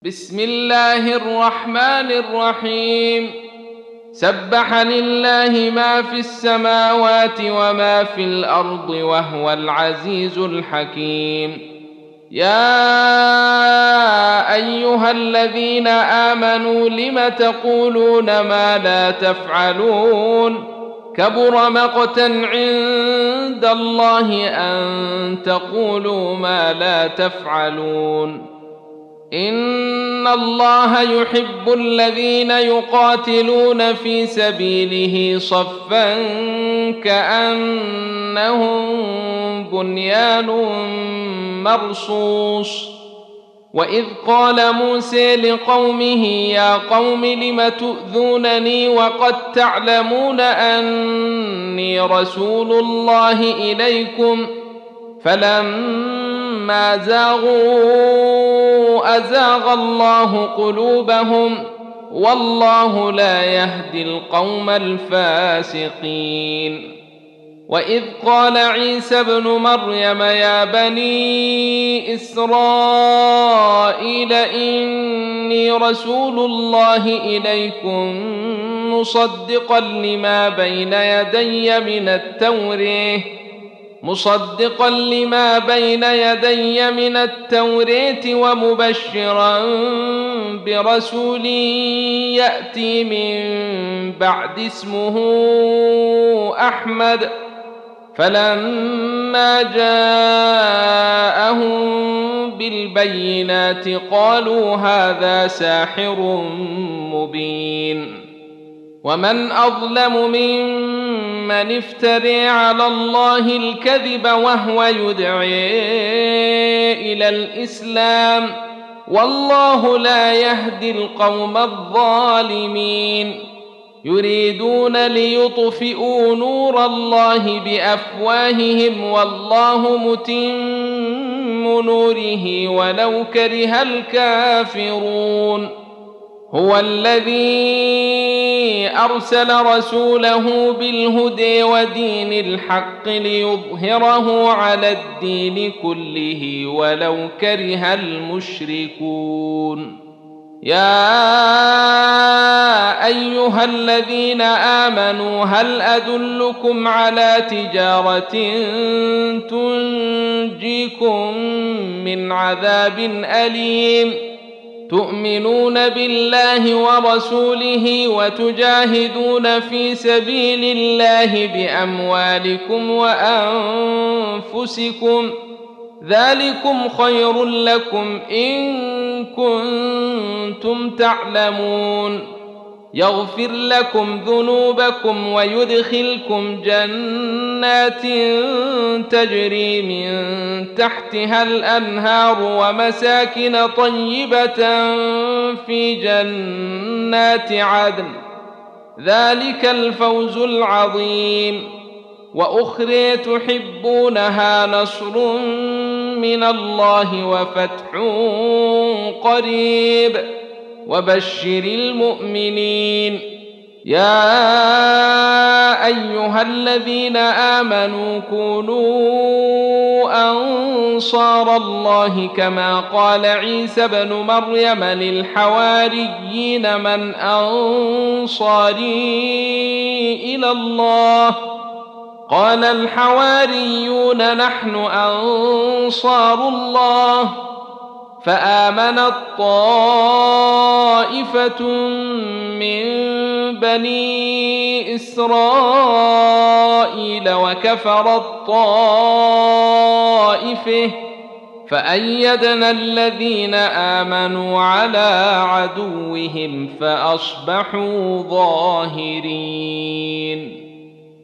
بسم الله الرحمن الرحيم. سبح لله ما في السماوات وما في الأرض وهو العزيز الحكيم. يا أيها الذين آمنوا لم تقولون ما لا تفعلون؟ كبر مقتا عند الله أن تقولوا ما لا تفعلون. إن الله يحب الذين يقاتلون في سبيله صفا كأنهم بنيان مرصوص. وإذ قال موسى لقومه يا قوم لم تؤذونني وقد تعلمون أني رسول الله إليكم فلما زاغوا أزاغ الله قلوبهم والله لا يهدي القوم الفاسقين. وإذ قال عيسى ابن مريم يا بني إسرائيل إني رسول الله إليكم مصدقا لما بين يدي من التوراة ومبشرا برسول يأتي من بعد اسمه أحمد. فلما جاءهم بالبينات قالوا هذا ساحر مبين. ومن أظلم ممن افترى على الله الكذب وهو يدعي إلى الإسلام والله لا يهدي القوم الظالمين. يريدون ليطفئوا نور الله بأفواههم والله متم نوره ولو كره الكافرون. هو الذي أرسل رسوله بالهدى ودين الحق ليظهره على الدين كله ولو كره المشركون. يا أيها الذين آمنوا هل أدلكم على تجارة تنجيكم من عذاب أليم؟ تؤمنون بالله ورسوله وتجاهدون في سبيل الله بأموالكم وأنفسكم ذلكم خير لكم إن كنتم تعلمون. يغفر لكم ذنوبكم ويدخلكم جنات تجري من تحتها الأنهار ومساكن طيبة في جنات عدن ذلك الفوز العظيم. وأخرى تحبونها نصر من الله وفتح قريب وبشر المؤمنين. يا أيها الذين آمنوا كونوا أنصار الله كما قال عيسى ابن مريم للحواريين من أنصاري إلى الله؟ قال الحواريون نحن أنصار الله. فآمنت طائفة من بني إسرائيل وكفرت طائفة فأيدنا الذين آمنوا على عدوهم فأصبحوا ظاهرين.